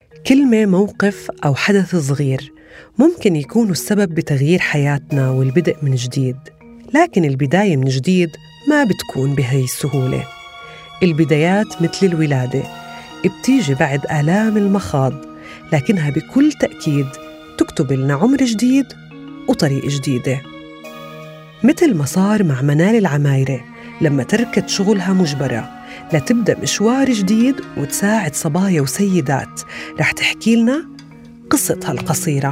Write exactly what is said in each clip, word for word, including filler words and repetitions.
كلمة، موقف أو حدث صغير ممكن يكونوا السبب بتغيير حياتنا والبدء من جديد. لكن البداية من جديد ما بتكون بهي السهولة. البدايات مثل الولادة، بتيجي بعد آلام المخاض، لكنها بكل تأكيد تكتب لنا عمر جديد وطريق جديدة. مثل ما صار مع منال العمايرة لما تركت شغلها مجبرة لتبدأ مشوار جديد وتساعد صبايا وسيدات. رح تحكي لنا قصتها القصيرة.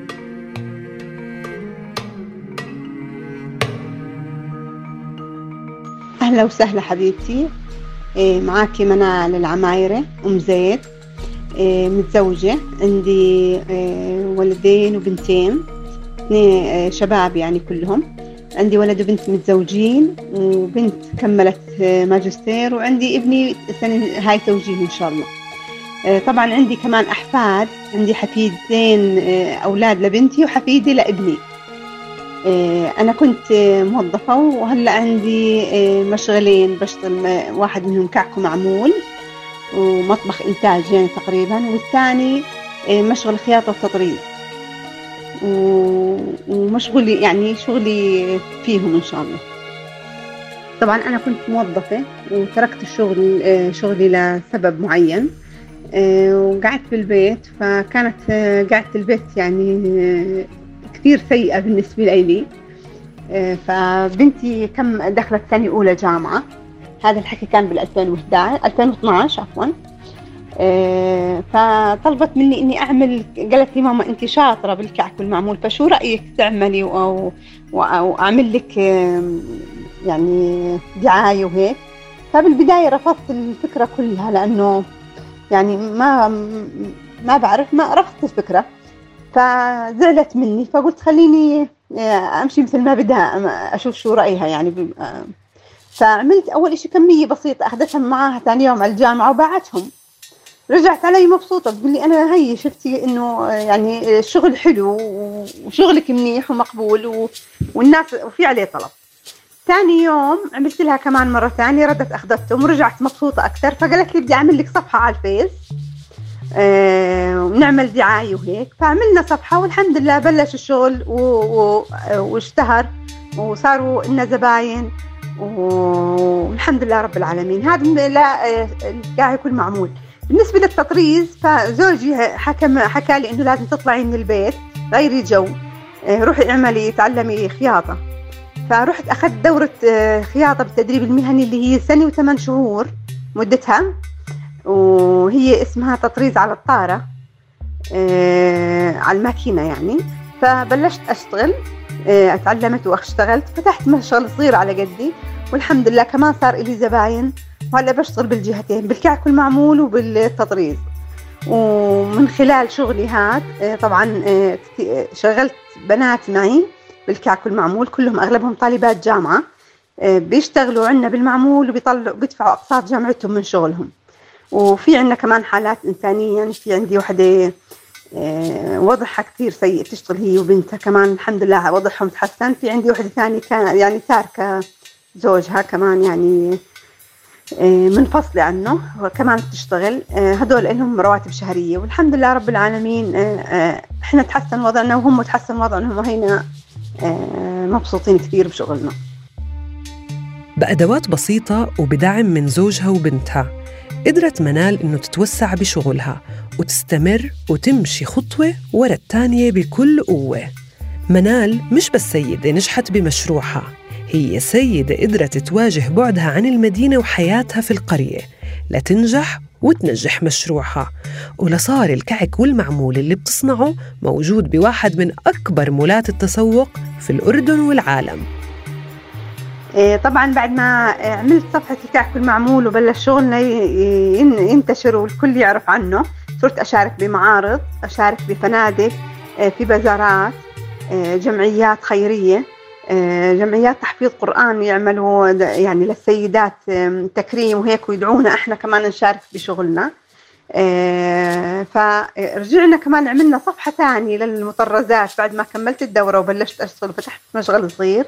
أهلا وسهلا حبيبتي، معاكي منال العمايرة أم زيد، متزوجة، عندي ولدين وبنتين، اثنين شباب يعني كلهم. عندي ولد وبنت متزوجين، وبنت كملت ماجستير، وعندي ابني سنة هاي توجيه إن شاء الله. طبعا عندي كمان أحفاد، عندي حفيدين أولاد لبنتي وحفيدي لابني. أنا كنت موظفة، وهلأ عندي مشغلين بشتغل، واحد منهم كعك ومعمول ومطبخ إنتاج يعني تقريبا، والثاني مشغل خياطة وتطريز، ومشغولي يعني شغلي فيهم إن شاء الله. طبعا أنا كنت موظفة وتركت الشغل شغلي لسبب معين، وقعدت بالبيت. فكانت قعدة البيت يعني كثير سيئة بالنسبة لي. فبنتي كم دخلت سنة أولى جامعة، هذا الحكي كان بالألفين واثناعش عفوا. فطلبت مني إني أعمل، قالت لي ماما أنت شاطرة بالكعك والمعمول، فشو رأيك تعملي أو وأعمل لك يعني دعاية وهيك. فبالبداية رفضت الفكرة كلها، لأنه يعني ما ما بعرف، ما رفضت الفكرة. فزعلت مني، فقلت خليني أمشي مثل ما بدها، أشوف شو رأيها يعني. فعملت أول إشي كمية بسيطة، أخذتهم معاها ثاني يوم على الجامعة وباعتهم. رجعت علي مبسوطة، بتقول لي أنا هي شفتي إنه يعني الشغل حلو وشغلك منيح ومقبول والناس وفي عليه طلب. ثاني يوم عملت لها كمان مرة ثانية، ردت أخذتهم ورجعت مبسوطة أكثر. فقالت لي بدي أعمل لك صفحة على الفيس آه ونعمل دعاية وهيك. فعملنا صفحة والحمد لله بلش الشغل واشتهر وصاروا لنا زباين والحمد لله رب العالمين. هذا لا الكعك يكون معمول. بالنسبة للتطريز، فزوجي حكى حكى لي إنه لازم تطلعي من البيت، غيري جو، روحي اعملي تعلمي خياطة. فرحت أخذت دورة خياطة بالتدريب المهني اللي هي سنة وثمان شهور مدتها، وهي اسمها تطريز على الطارة على الماكينة يعني. فبلشت أشتغل، اتعلمت واشتغلت، فتحت مشغل صغير على قدي، والحمد لله كمان صار لي زباين. وهلا بشتغل بالجهتين، بالكعك والمعمول وبالتطريز. ومن خلال شغلي هاد طبعا شغلت بنات معي بالكعك والمعمول، كلهم اغلبهم طالبات جامعة، بيشتغلوا عنا بالمعمول وبيطلعوا بيدفعوا اقساط جامعتهم من شغلهم. وفي عنا كمان حالات انسانية، يعني في عندي وحدة وضعها كثير سيء تشتغل هي وبنتها، كمان الحمد لله وضعهم تحسن. في عندي وحدة ثانية كان يعني تاركة زوجها كمان يعني منفصلة عنه وكمان تشتغل. هدول لهم رواتب شهرية والحمد لله رب العالمين. احنا تحسن وضعنا وهم تحسن وضعهم، وهينا مبسوطين كثير بشغلنا. بأدوات بسيطة وبدعم من زوجها وبنتها قدرت منال إنه تتوسع بشغلها وتستمر وتمشي خطوة ورا الثانية بكل قوة. منال مش بس سيدة نجحت بمشروعها، هي سيدة قدرت تواجه بعدها عن المدينة وحياتها في القرية لتنجح وتنجح مشروعها، ولصار الكعك والمعمول اللي بتصنعه موجود بواحد من أكبر مولات التسوق في الأردن والعالم. طبعا بعد ما عملت صفحة الكعك والمعمول وبلش شغلنا ينتشر والكل يعرف عنه، صرت أشارك بمعارض، أشارك بفنادق، في بازارات، جمعيات خيرية، جمعيات تحفيظ قرآن يعملوا يعني للسيدات تكريم وهيك، ويدعونا احنا كمان نشارك بشغلنا. فرجعنا كمان عملنا صفحة ثانية للمطرزات بعد ما كملت الدورة وبلشت أشتغل وفتحت مشغل صغير.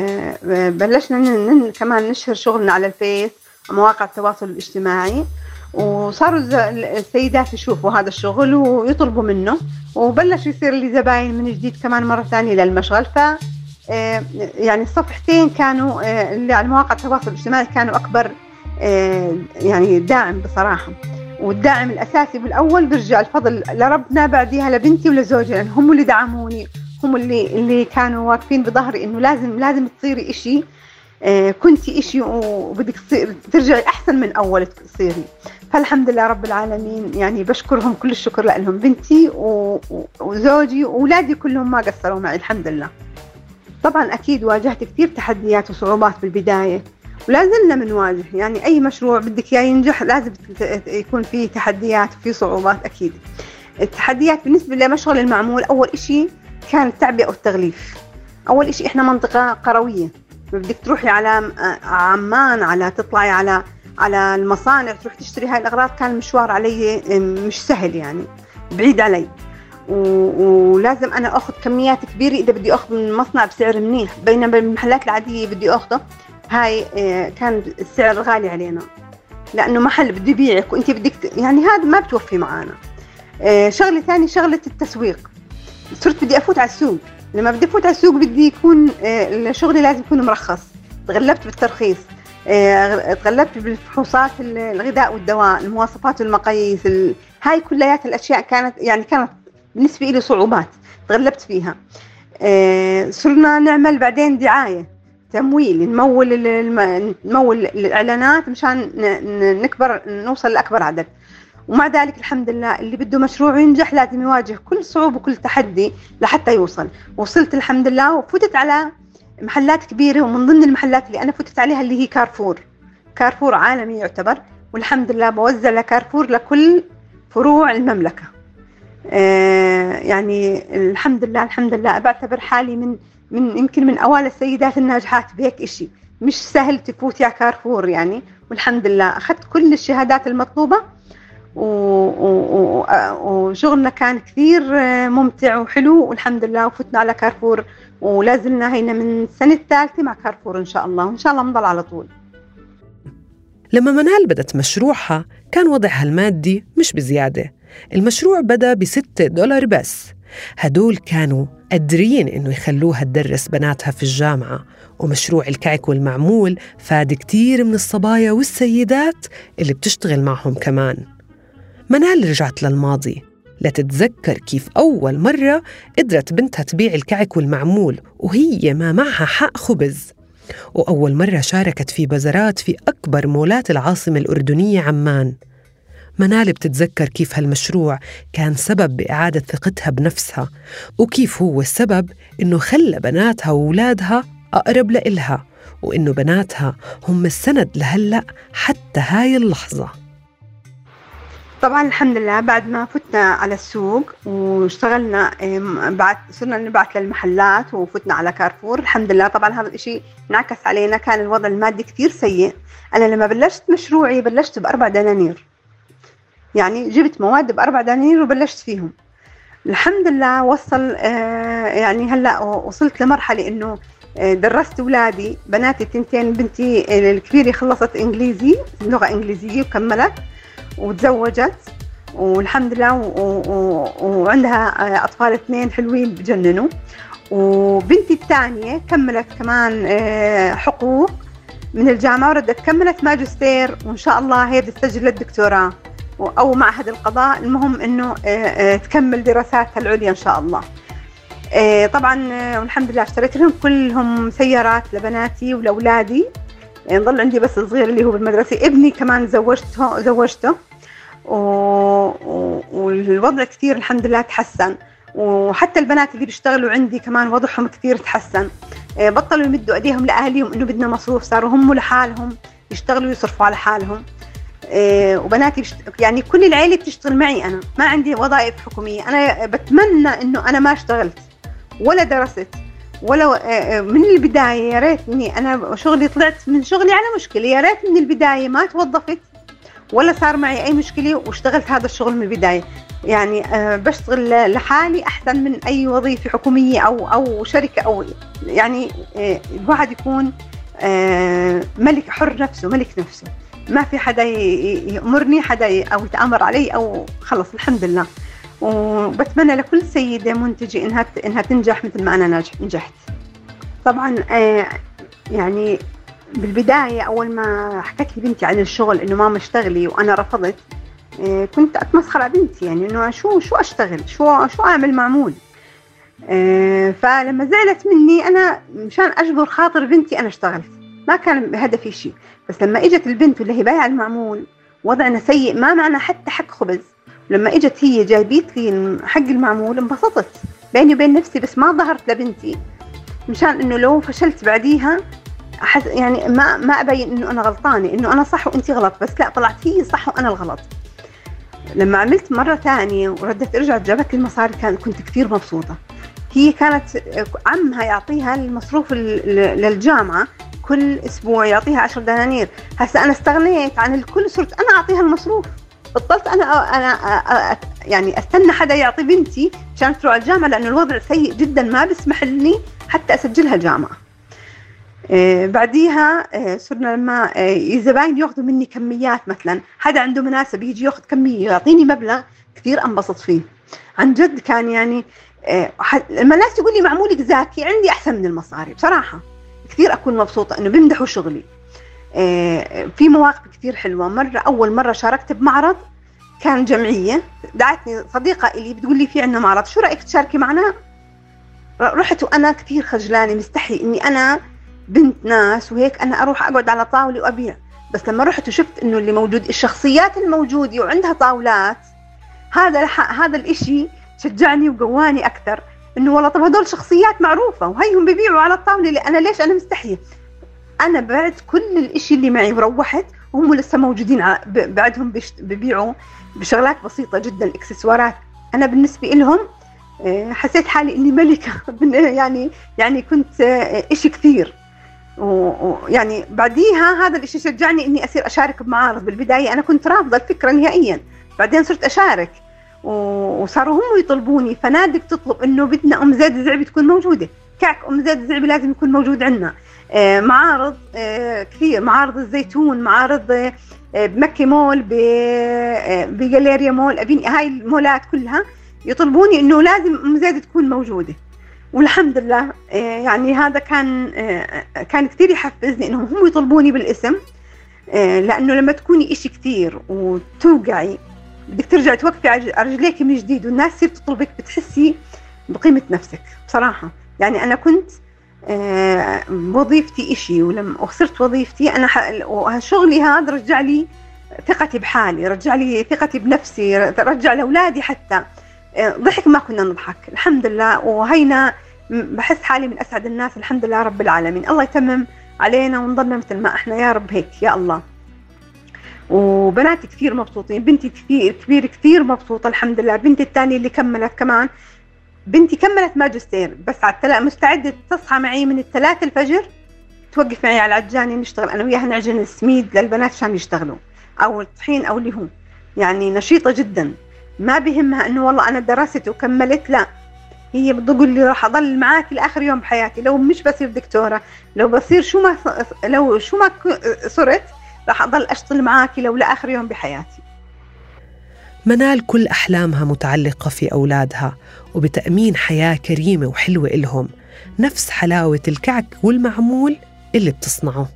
بلشنا كمان نشهر شغلنا على الفيس ومواقع التواصل الاجتماعي، وصاروا السيدات يشوفوا هذا الشغل ويطلبوا منه، وبلش يصير لي زباين من جديد كمان مرة ثانية للمشغل. ف يعني الصفحتين كانوا اللي على مواقع التواصل الاجتماعي كانوا أكبر يعني داعم بصراحة. والداعم الأساسي بالأول برجع الفضل لربنا، بعديها لبنتي ولزوجي، لأن هم اللي دعموني، هم اللي اللي كانوا واقفين بظهري إنه لازم لازم تصيري إشي، آه كنتي إشي وبدك ترجعي أحسن من أول تصيري. فالحمد لله رب العالمين، يعني بشكرهم كل الشكر لهم، بنتي وزوجي وأولادي كلهم ما قصروا معي الحمد لله. طبعا أكيد واجهت كثير تحديات وصعوبات بالبداية، ولا زلنا بنواجه. يعني أي مشروع بدك يا ينجح لازم يكون فيه تحديات وفيه صعوبات أكيد. التحديات بالنسبة لمشغل المعمول، أول إشي كان التعبئة والتغليف. أول إشي إحنا منطقة قروية، بدك تروحي على عمان، على تطلعي على على المصانع تروح تشتري هاي الأغراض، كان المشوار علي مش سهل، يعني بعيد علي، ولازم أنا أخذ كميات كبيرة إذا بدي أخذ من المصنع بسعر منيح، بينما بالمحلات العادية بدي أخذه هاي كان السعر غالي علينا، لأنه محل بده يبيعك وأنت بدك، يعني هذا ما بتوفي معانا. شغلة ثانية شغلة التسويق، صرت بدي أفوت على السوق. لما بدي أفوت على السوق بدي يكون شغلي لازم يكون مرخص، تغلبت بالترخيص، تغلبت بالفحوصات الغذاء والدواء، المواصفات والمقاييس، هاي كليات الأشياء كانت يعني كانت بالنسبة لي صعوبات تغلبت فيها. صرنا نعمل بعدين دعاية، تمويل، نمول نمول الإعلانات مشان نكبر، نوصل لأكبر عدد. ومع ذلك الحمد لله اللي بده مشروع ينجح لازم يواجه كل صعوبة وكل تحدي لحتى يوصل. وصلت الحمد لله وفتت على محلات كبيرة، ومن ضمن المحلات اللي أنا فتت عليها اللي هي كارفور. كارفور عالمي يعتبر، والحمد لله بوزع لكارفور لكل فروع المملكة. آه يعني الحمد لله الحمد لله بعتبر حالي من من يمكن من أوائل السيدات الناجحات بهيك إشي. مش سهل تفوتي على كارفور يعني، والحمد لله أخذت كل الشهادات المطلوبة، وشغلنا كان كثير ممتع وحلو والحمد لله، وفتنا على كارفور ولازلنا هينا من السنة الثالثة مع كارفور إن شاء الله، وإن شاء الله نضل على طول. لما منال بدت مشروعها كان وضعها المادي مش بزيادة، المشروع بدأ بستة دولار بس. هدول كانوا قادرين إنه يخلوها تدرس بناتها في الجامعة، ومشروع الكعك والمعمول فاد كتير من الصبايا والسيدات اللي بتشتغل معهم كمان. منال رجعت للماضي لتتذكر كيف أول مرة قدرت بنتها تبيع الكعك والمعمول وهي ما معها حق خبز، وأول مرة شاركت في بازارات في أكبر مولات العاصمة الأردنية عمان. منال بتتذكر كيف هالمشروع كان سبب بإعادة ثقتها بنفسها، وكيف هو السبب إنه خلى بناتها وولادها أقرب لإلها، وإنه بناتها هم السند لهلأ حتى هاي اللحظة. طبعا الحمد لله بعد ما فتنا على السوق واشتغلنا، بعد صرنا نبعث للمحلات وفتنا على كارفور الحمد لله. طبعا هذا الاشي انعكس علينا، كان الوضع المادي كتير سيء. انا لما بلشت مشروعي بلشت بأربع دنانير، يعني جبت مواد بأربع دنانير وبلشت فيهم. الحمد لله وصل يعني هلا وصلت لمرحلة انه درست أولادي، بناتي تنتين، بنتي الكبيرة خلصت إنجليزي لغة إنجليزية وكملت وتزوجت والحمد لله، وعندها أطفال اثنين حلوين بجننوا. وبنتي الثانية كملت كمان حقوق من الجامعة وردت كملت ماجستير، وإن شاء الله هي بتسجل للدكتوراه أو معهد القضاء، المهم إنه تكمل دراساتها العليا إن شاء الله. طبعا والحمد لله اشتريت لهم كلهم سيارات لبناتي ولأولادي، نضل عندي بس الصغير اللي هو بالمدرسة. ابني كمان زوجته زوجته والوضع كثير الحمد لله تحسن، وحتى البنات اللي بيشتغلوا عندي كمان وضعهم كثير تحسن، بطلوا يمدوا ايديهم لاهاليهم انه بدنا مصروف، صاروا هم لحالهم يشتغلوا ويصرفوا على حالهم. وبناتي بشت... يعني كل العائلة بتشتغل معي، أنا ما عندي وظائف حكومية. أنا بتمنى إنه أنا ما اشتغلت ولا درست ولا من البداية. يا ريتني أنا شغلي طلعت من شغلي على مشكلة، يا ريت من البداية ما توظفت ولا صار معي أي مشكلة واشتغلت هذا الشغل من البداية. يعني بشتغل لحالي أحسن من أي وظيفة حكومية أو أو شركة، أو يعني الواحد يكون ملك حر نفسه، ملك نفسه. ما في حدا يأمرني حدا أو يتآمر علي أو خلص الحمد لله. وبتمنى لكل سيدة منتجة إنها إنها تنجح مثل ما أنا نجحت. طبعا آه يعني بالبداية أول ما حكت لي بنتي عن الشغل إنه ماما اشتغلي وأنا رفضت، آه كنت أتمسخر على بنتي، يعني إنه شو شو أشتغل، شو شو أعمل معمول. آه فلما زعلت مني أنا مشان أجبر خاطر بنتي أنا اشتغلت، ما كان هدفي شيء. بس لما إجت البنت واللي هي بايعة المعمول وضعنا سيء ما معنا حتى حق خبز، لما إجت هي جايبيت لي حق المعمول انبسطت بيني وبين نفسي، بس ما ظهرت لبنتي مشان إنه لو فشلت بعديها أحس يعني ما ما أبين إنه أنا غلطانة، إنه أنا صح وأنتي غلط، بس لا طلعت هي صح وأنا الغلط. لما عملت مرة ثانية وردت رجعت جابت لي المصاري كان كنت كثير مبسوطة. هي كانت عمها يعطيها المصروف للجامعة كل أسبوع يعطيها عشر دنانير، هسا أنا استغنيت عن الكل، صرت أنا أعطيها المصروف، بطلت أنا أنا يعني أستنى حدا يعطي بنتي عشان تروح الجامعة، لأنه الوضع سيء جدا ما بسمح لي حتى أسجلها جامعة. آه بعديها آه صرنا لما آه الزباين ياخذوا مني كميات، مثلا حدا عنده مناسبة يجي ياخذ كمية يعطيني مبلغ كثير أنبسط فيه عن جد. كان يعني آه لما الناس يقول لي معمولك زاكي عندي أحسن من المصاري بصراحة، كثير أكون مبسوطة إنه بيمدحوا شغلي. آه في مواقف كثير حلوة. مرة أول مرة شاركت بمعرض كان جمعية، دعتني صديقة إلي بتقول لي في عنا معرض شو رأيك تشاركي معنا؟ رحت وأنا كثير خجلانة مستحي إني أنا بنت ناس وهيك أنا أروح أقعد على طاولة وأبيع. بس لما رحت وشفت إنه اللي موجود الشخصيات الموجودة وعندها طاولات، هذا هذا الإشي شجعني وقواني أكثر إنه والله طب هدول شخصيات معروفة وهيهم بيبيعوا على الطاولة اللي أنا ليش أنا مستحية. أنا بعت كل الإشي اللي معي وروحت وهم لسه موجودين بعدهم بيبيعوا بشغلات بسيطة جدا إكسسوارات. أنا بالنسبة لهم حسيت حالي إني ملكة يعني يعني كنت إشي كثير. ويعني بعديها هذا الإشي شجعني إني أصير أشارك بمعارض. بالبداية أنا كنت رافضة الفكرة نهائيا، بعدين صرت أشارك وصاروا هم يطلبوني. فنادق تطلب إنه بدنا أم زيد الزعبي تكون موجودة، كعك أم زيد الزعبي لازم يكون موجود عندنا. معارض كثير، معارض الزيتون، معارض بمكة مول، بجاليريا مول، هاي المولات كلها يطلبوني إنه لازم أم زيد تكون موجودة. والحمد لله يعني هذا كان كان كثير يحفزني إنهم هم يطلبوني بالاسم، لأنه لما تكوني إشي كثير وتوقعي بدك ترجع توقفي على رجليك من جديد والناس تصير تطلبك، بتحسي بقيمة نفسك بصراحة. يعني أنا كنت وظيفتي إشي، ولما خسرت وظيفتي أنا شغلي هذا رجع لي ثقتي بحالي، رجع لي ثقتي بنفسي، رجع لأولادي حتى ضحك ما كنا نضحك الحمد لله. وهينا بحس حالي من أسعد الناس الحمد لله رب العالمين. الله يتمم علينا ونضلنا مثل ما احنا يا رب هيك يا الله. وبناتي كثير مبسوطين، بنتي كثير كبير كثير مبسوطة الحمد لله. بنتي الثانية اللي كملت كمان، بنتي كملت ماجستير، بس على التلا مستعدة تصحى معي من الثلاثة الفجر توقف معي على العجاني نشتغل أنا وياها، نعجن السميد للبنات عشان يشتغلوا أو الطحين أو اللي هو. يعني نشيطة جدا، ما بهمها إنه والله أنا درست وكملت، لا هي بتقول لي راح أضل معاك لآخر يوم بحياتي، لو مش بصير دكتورة، لو بصير شو ما لو شو ما صرت راح أضل أشتغل معاك لو لآخر يوم بحياتي. منال كل أحلامها متعلقة في أولادها وبتأمين حياة كريمة وحلوة إلهم، نفس حلاوة الكعك والمعمول اللي بتصنعه.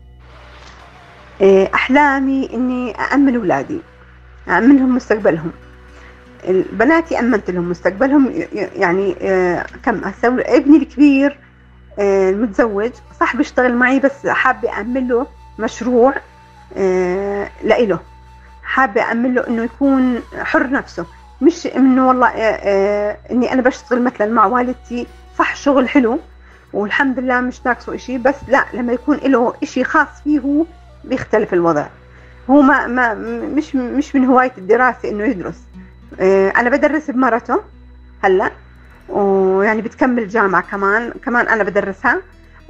أحلامي إني أأمن أولادي، أأمنهم مستقبلهم. بناتي أمنت لهم مستقبلهم، يعني كم أسوي. ابني الكبير المتزوج صح بيشتغل معي، بس حابة أعمل له مشروع لإله، حابة أعمل له إنه يكون حر نفسه، مش إنه والله إني أنا بشتغل مثلا مع والدتي صح شغل حلو والحمد لله مش ناقصه إشي، بس لا لما يكون له إشي خاص فيه هو بيختلف الوضع. هو ما ما مش مش من هواية الدراسة إنه يدرس. أنا بدرس بمرته هلا، ويعني بتكمل جامعة كمان كمان أنا بدرسها،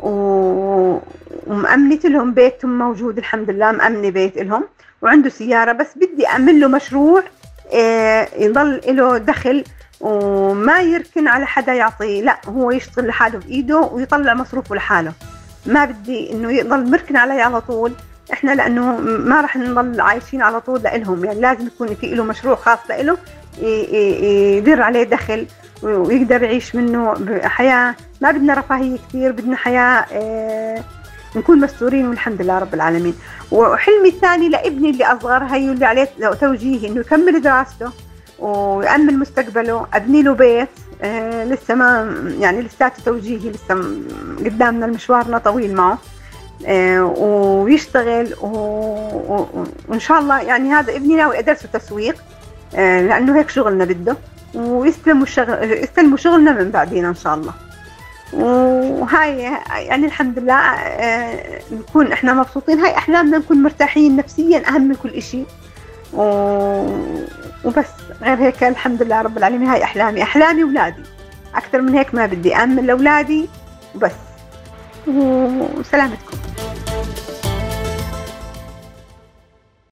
ومأمنت لهم بيتهم موجود الحمد لله، مأمنة بيت لهم وعنده سيارة، بس بدي أعمل له مشروع يضل له دخل وما يركن على حدا يعطيه، لا هو يشتغل لحاله بإيده ويطلع مصروفه لحاله. ما بدي إنه يضل مركن علي على طول إحنا لأنه ما رح نضل عايشين على طول لإلهم، يعني لازم يكون في له مشروع خاص لإله يدير عليه دخل ويقدر يعيش منه حياة. ما بدنا رفاهية كتير، بدنا حياة اه نكون مستورين والحمد لله رب العالمين. وحلمي الثاني لابني اللي أصغر هي اللي عليه توجيهي إنه يكمل دراسته ويأمن مستقبله، أبني له بيت. اه لسه ما يعني لساته توجيهي، لسه قدامنا المشوارنا طويل معه. اه ويشتغل وإن شاء الله يعني هذا ابني ناوي أدرسه تسويق اه لأنه هيك شغلنا بده، ويستلموا الشغل يستلموا شغلنا من بعدين إن شاء الله. وهاي يعني الحمد لله اه نكون إحنا مبسوطين، هاي أحلامنا، نكون مرتاحين نفسيا أهم من كل إشي. وبس غير هيك الحمد لله رب العالمين. هاي أحلامي أحلامي أولادي، أكثر من هيك ما بدي. أأمن لأولادي وبس، وسلامتكم.